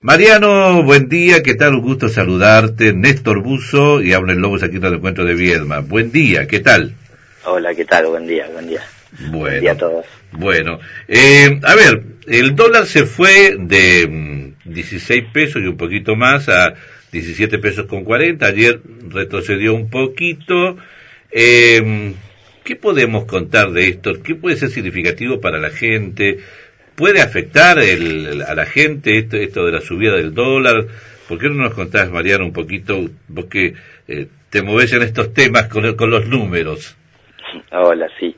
Mariano, buen día, ¿qué tal? Un gusto saludarte. Néstor Buzo y Abner Lobos aquí en el encuentro de Viedma. Buen día, ¿qué tal? Hola, ¿qué tal? Buen día, buen día. Bueno, buen día a todos. Bueno, a ver, el dólar se fue de 16 pesos y un poquito más a 17 pesos con 40. Ayer retrocedió un poquito. ¿Qué podemos contar de esto? ¿Qué puede ser significativo para la gente? ¿Puede afectar a la gente esto de la subida del dólar? ¿Por qué no nos contás, Mariano, un poquito, vos que te movés en estos temas con los números? Hola, sí.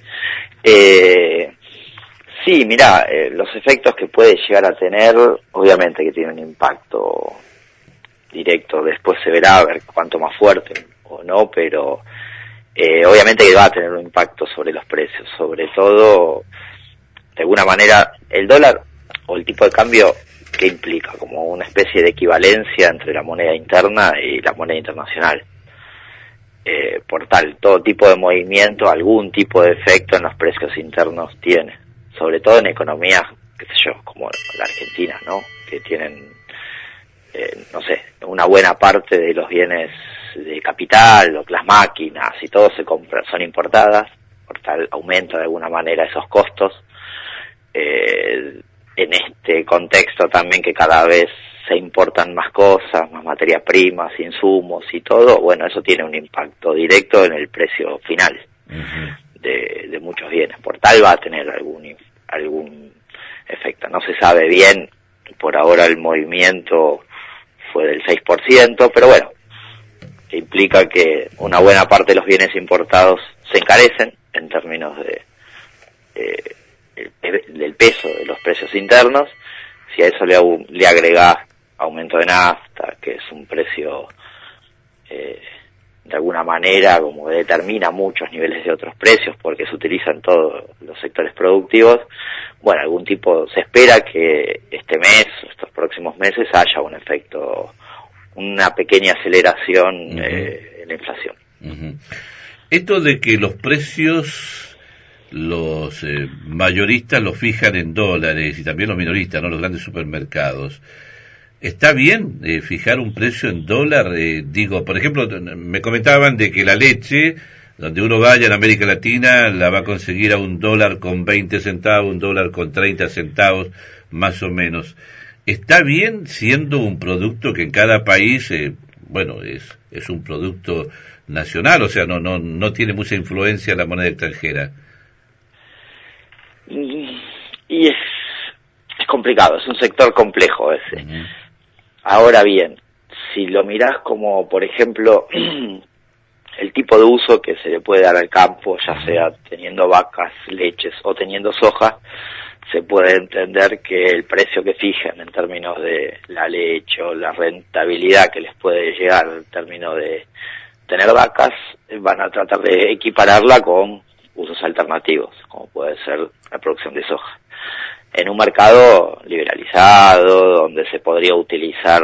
Sí, mirá, los efectos que puede llegar a tener, obviamente que tiene un impacto directo, después se verá a ver cuánto más fuerte o no, pero obviamente que va a tener un impacto sobre los precios, sobre todo, de alguna manera, el dólar o el tipo de cambio, ¿qué implica? Como una especie de equivalencia entre la moneda interna y la moneda internacional. Por tal, todo tipo de movimiento, algún tipo de efecto en los precios internos tiene, sobre todo en economías, qué sé yo, como la Argentina, ¿no? Que tienen, no sé, una buena parte de los bienes de capital, las máquinas y todo se compra, son importadas, por tal aumenta de alguna manera esos costos. En este contexto también que cada vez se importan más cosas, más materias primas, insumos y todo, bueno, eso tiene un impacto directo en el precio final de muchos bienes. Por tal va a tener algún efecto. No se sabe bien, por ahora el movimiento fue del 6%, pero bueno, que implica que una buena parte de los bienes importados se encarecen en términos del peso de los precios internos. Si a eso le agregás aumento de nafta, que es un precio de alguna manera como determina muchos niveles de otros precios porque se utiliza en todos los sectores productivos, bueno, se espera que este mes, estos próximos meses, haya un efecto, una pequeña aceleración en la inflación. Esto de que los precios los mayoristas los fijan en dólares y también los minoristas, ¿no? Los grandes supermercados. ¿Está bien fijar un precio en dólar? Digo, por ejemplo, me comentaban de que la leche, donde uno vaya en América Latina, la va a conseguir a $1 con 20 centavos, $1 con 30 centavos, más o menos. ¿Está bien siendo un producto que en cada país, bueno, es un producto nacional, o sea, no tiene mucha influencia en la moneda extranjera? Y es complicado, es un sector complejo ese. Ahora bien, si lo mirás como, por ejemplo, el tipo de uso que se le puede dar al campo, ya sea teniendo vacas, leches o teniendo soja, se puede entender que el precio que fijan en términos de la leche o la rentabilidad que les puede llegar en términos de tener vacas, van a tratar de equipararla con usos alternativos, como puede ser la producción de soja. En un mercado liberalizado, donde se podría utilizar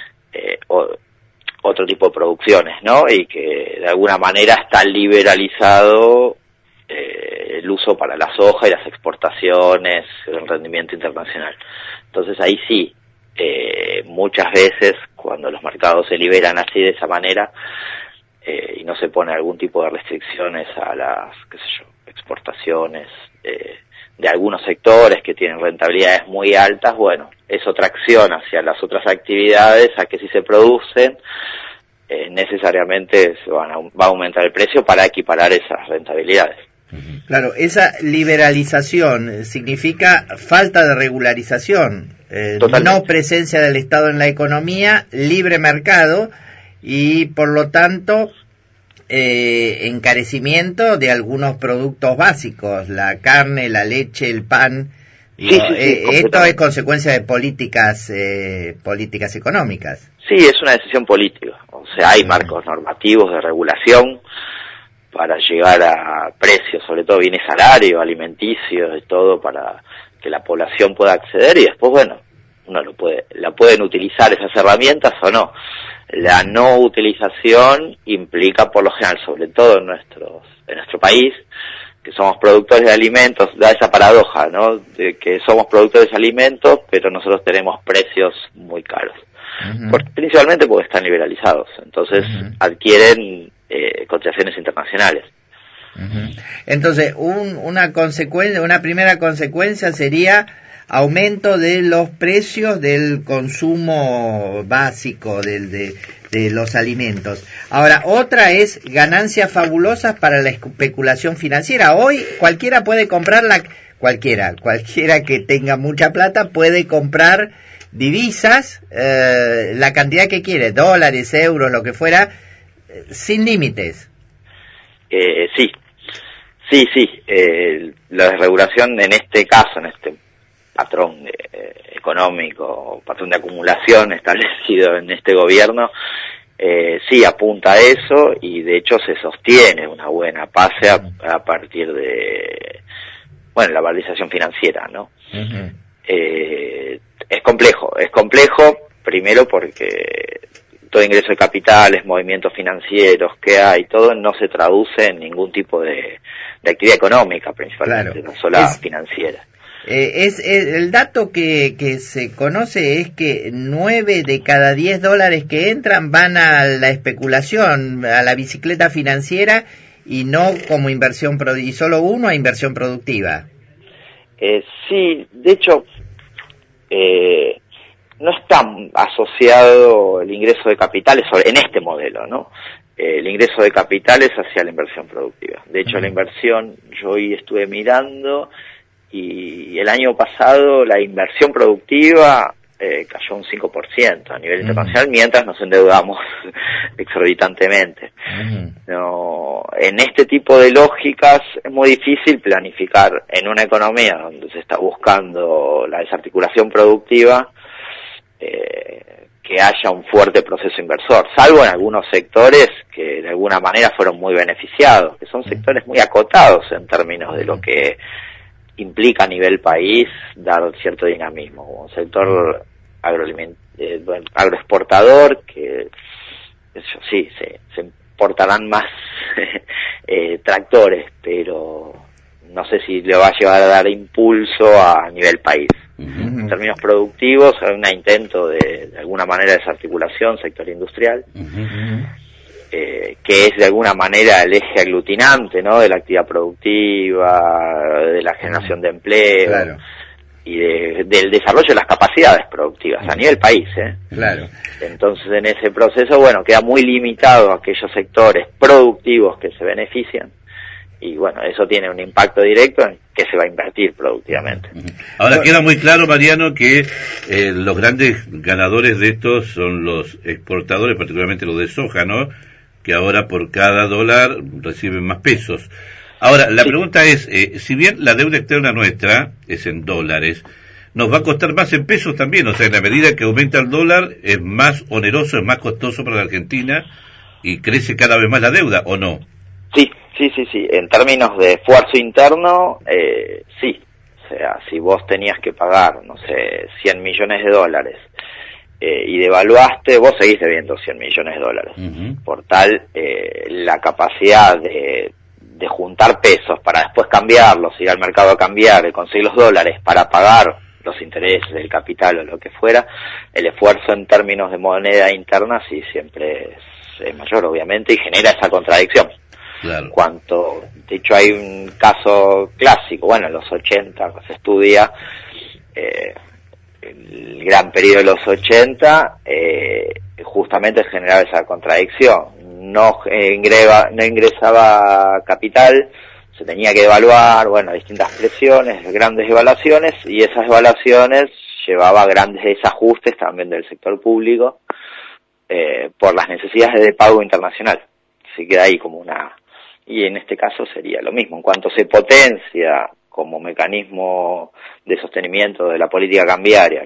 otro tipo de producciones, ¿no? Y que de alguna manera está liberalizado el uso para la soja y las exportaciones, el rendimiento internacional. Entonces ahí sí, muchas veces cuando los mercados se liberan así de esa manera, y no se pone algún tipo de restricciones a las, qué sé yo, exportaciones de algunos sectores que tienen rentabilidades muy altas, bueno, eso tracciona hacia las otras actividades a que si se producen, necesariamente va a aumentar el precio para equiparar esas rentabilidades. Claro, esa liberalización significa falta de regularización, no presencia del Estado en la economía, libre mercado y por lo tanto encarecimiento de algunos productos básicos, la carne, la leche, el pan. Esto es consecuencia de políticas económicas. Sí, es una decisión política. O sea, hay marcos normativos de regulación para llegar a precios, sobre todo bienes salarios, alimenticios y todo, para que la población pueda acceder y después, bueno, la pueden utilizar esas herramientas o no. La no utilización implica, por lo general, sobre todo en nuestro país, que somos productores de alimentos, da esa paradoja, ¿no? De que somos productores de alimentos, pero nosotros tenemos precios muy caros. Principalmente porque están liberalizados, entonces adquieren cotizaciones internacionales. Entonces, una primera consecuencia sería aumento de los precios del consumo básico de los alimentos. Ahora, otra es ganancias fabulosas para la especulación financiera. Hoy cualquiera puede comprar cualquiera que tenga mucha plata puede comprar divisas, la cantidad que quiere, dólares, euros, lo que fuera, sin límites. Sí. La desregulación en este caso, en este patrón económico, patrón de acumulación establecido en este gobierno, sí apunta a eso y de hecho se sostiene una buena base a partir de, la valorización financiera, ¿no? Es complejo primero porque todo ingreso de capitales, movimientos financieros que hay, todo no se traduce en ningún tipo de actividad económica, principalmente, no solo financiera. El dato que se conoce es que 9 de cada 10 dólares que entran van a la especulación, a la bicicleta financiera y no como inversión, y solo uno a inversión productiva. Sí, de hecho, no está asociado el ingreso de capitales en este modelo, ¿no? El ingreso de capitales hacia la inversión productiva. De hecho, la inversión, yo hoy estuve mirando y el año pasado la inversión productiva cayó un 5% a nivel internacional, mientras nos endeudamos exorbitantemente. No, en este tipo de lógicas es muy difícil planificar en una economía donde se está buscando la desarticulación productiva, que haya un fuerte proceso inversor, salvo en algunos sectores que de alguna manera fueron muy beneficiados, que son sectores muy acotados en términos de lo que implica a nivel país dar cierto dinamismo, como un sector agroexportador, que eso sí, se importarán más tractores, pero no sé si le va a llevar a dar impulso a nivel país. En términos productivos, hay un intento de alguna manera de desarticulación sector industrial, que es de alguna manera el eje aglutinante, ¿no? De la actividad productiva, de la generación de empleo, y del desarrollo de las capacidades productivas a nivel país, Entonces, en ese proceso, queda muy limitado a aquellos sectores productivos que se benefician. Y eso tiene un impacto directo en que se va a invertir productivamente. Ahora queda muy claro, Mariano, que los grandes ganadores de estos son los exportadores, particularmente los de soja, ¿no? Que ahora por cada dólar reciben más pesos. Ahora, la pregunta es, si bien la deuda externa nuestra es en dólares, nos va a costar más en pesos también, o sea, en la medida que aumenta el dólar es más oneroso, es más costoso para la Argentina y crece cada vez más la deuda, ¿o no? Sí. En términos de esfuerzo interno, sí. O sea, si vos tenías que pagar, 100 millones de dólares y devaluaste, vos seguís debiendo 100 millones de dólares. Por tal, la capacidad de juntar pesos para después cambiarlos, ir al mercado a cambiar y conseguir los dólares para pagar los intereses del capital o lo que fuera, el esfuerzo en términos de moneda interna sí siempre es mayor, obviamente, y genera esa contradicción. Claro. De hecho hay un caso clásico, en los 80 se estudia el gran periodo de los 80, justamente generaba esa contradicción, no ingresaba capital, se tenía que devaluar, distintas presiones, grandes devaluaciones, y esas devaluaciones llevaba a grandes desajustes también del sector público por las necesidades de pago internacional. Así que ahí como y en este caso sería lo mismo, en cuanto se potencia como mecanismo de sostenimiento de la política cambiaria,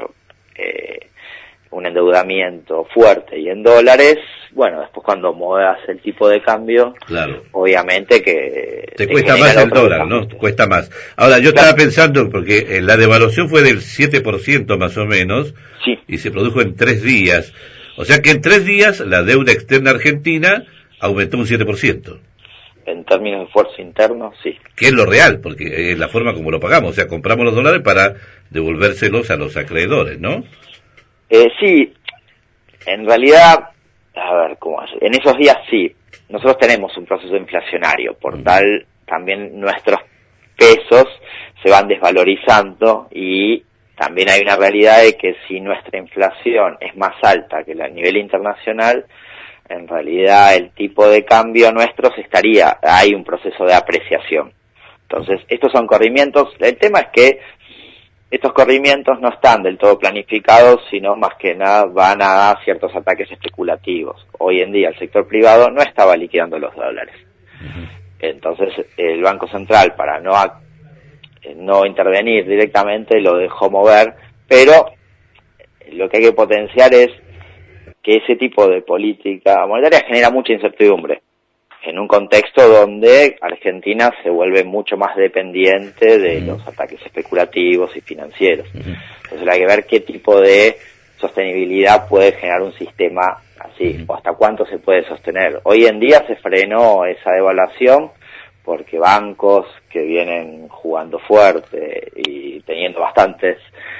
un endeudamiento fuerte y en dólares, después cuando muevas el tipo de cambio, obviamente que te cuesta más el dólar, ¿no? Cuesta más. Ahora, yo estaba pensando, porque la devaluación fue del 7% más o menos, y se produjo en 3 días. O sea que en 3 días la deuda externa argentina aumentó un 7%. En términos de esfuerzo interno, sí. Que es lo real, porque es la forma como lo pagamos, o sea, compramos los dólares para devolvérselos a los acreedores, ¿no? Sí, en realidad, a ver, ¿cómo hace? En esos días sí, nosotros tenemos un proceso inflacionario, por tal, también nuestros pesos se van desvalorizando y también hay una realidad de que si nuestra inflación es más alta que a nivel internacional, en realidad el tipo de cambio nuestro hay un proceso de apreciación. Entonces, estos son corrimientos, el tema es que estos corrimientos no están del todo planificados, sino más que nada van a ciertos ataques especulativos. Hoy en día el sector privado no estaba liquidando los dólares. Entonces, el Banco Central, para no intervenir directamente, lo dejó mover, pero lo que hay que potenciar es que ese tipo de política monetaria genera mucha incertidumbre en un contexto donde Argentina se vuelve mucho más dependiente de los ataques especulativos y financieros. Entonces hay que ver qué tipo de sostenibilidad puede generar un sistema así, o hasta cuánto se puede sostener. Hoy en día se frenó esa devaluación porque bancos que vienen jugando fuerte y teniendo bastantes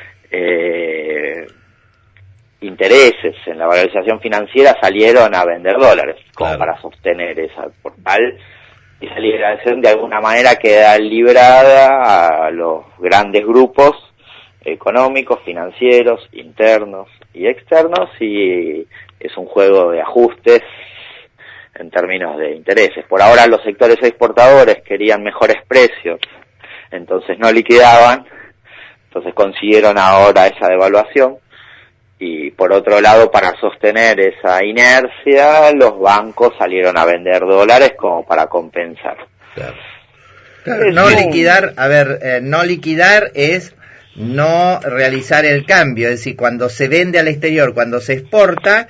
intereses en la valorización financiera salieron a vender dólares como para sostener esa portal. Esa liberación de alguna manera queda librada a los grandes grupos económicos, financieros, internos y externos, y es un juego de ajustes en términos de intereses. Por ahora los sectores exportadores querían mejores precios, entonces no liquidaban, entonces consiguieron ahora esa devaluación. Y por otro lado, para sostener esa inercia, los bancos salieron a vender dólares como para compensar. Claro, no liquidar, no liquidar es no realizar el cambio, es decir, cuando se vende al exterior, cuando se exporta,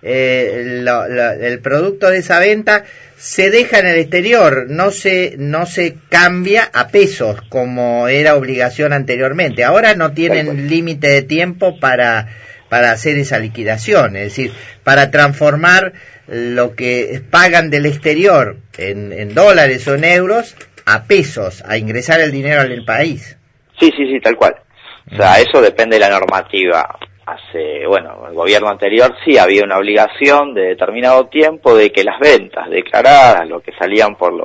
el producto de esa venta se deja en el exterior, no se cambia a pesos como era obligación anteriormente. Ahora no tienen límite de tiempo para hacer esa liquidación, es decir, para transformar lo que pagan del exterior en dólares o en euros a pesos, a ingresar el dinero al país. Sí, tal cual. O sea, eso depende de la normativa. El gobierno anterior sí había una obligación de determinado tiempo de que las ventas declaradas, lo que salían por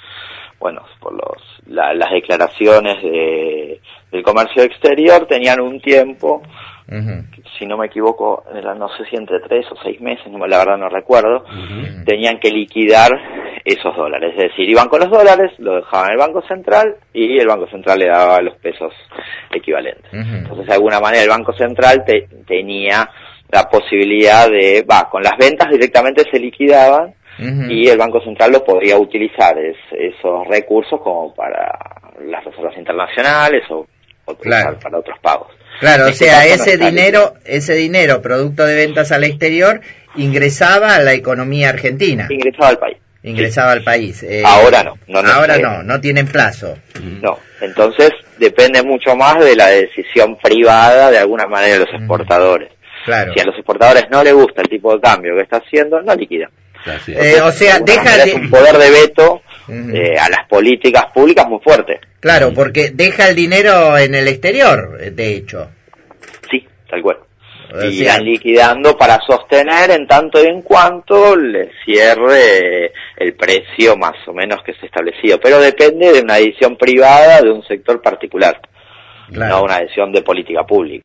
las declaraciones del comercio exterior, tenían un tiempo, si no me equivoco, no sé si entre 3 o 6 meses, la verdad no recuerdo, tenían que liquidar esos dólares. Es decir, iban con los dólares, lo dejaban en el Banco Central y el Banco Central le daba los pesos equivalentes. Entonces, de alguna manera, el Banco Central tenía la posibilidad con las ventas directamente se liquidaban y el Banco Central lo podría utilizar esos recursos como para las reservas internacionales o para otros pagos. Claro, o sea, ese dinero producto de ventas al exterior ingresaba a la economía argentina. Ingresaba al país. Ahora no tienen plazo. No, entonces depende mucho más de la decisión privada de alguna manera de los exportadores. Claro. Si a los exportadores no les gusta el tipo de cambio que está haciendo, no liquidan. O sea, deja un poder de veto a las políticas públicas muy fuerte. Claro, porque deja el dinero en el exterior, de hecho. Sí, tal cual. Y irán liquidando para sostener en tanto y en cuanto le cierre el precio más o menos que se ha establecido. Pero depende de una decisión privada de un sector particular, no una decisión de política pública.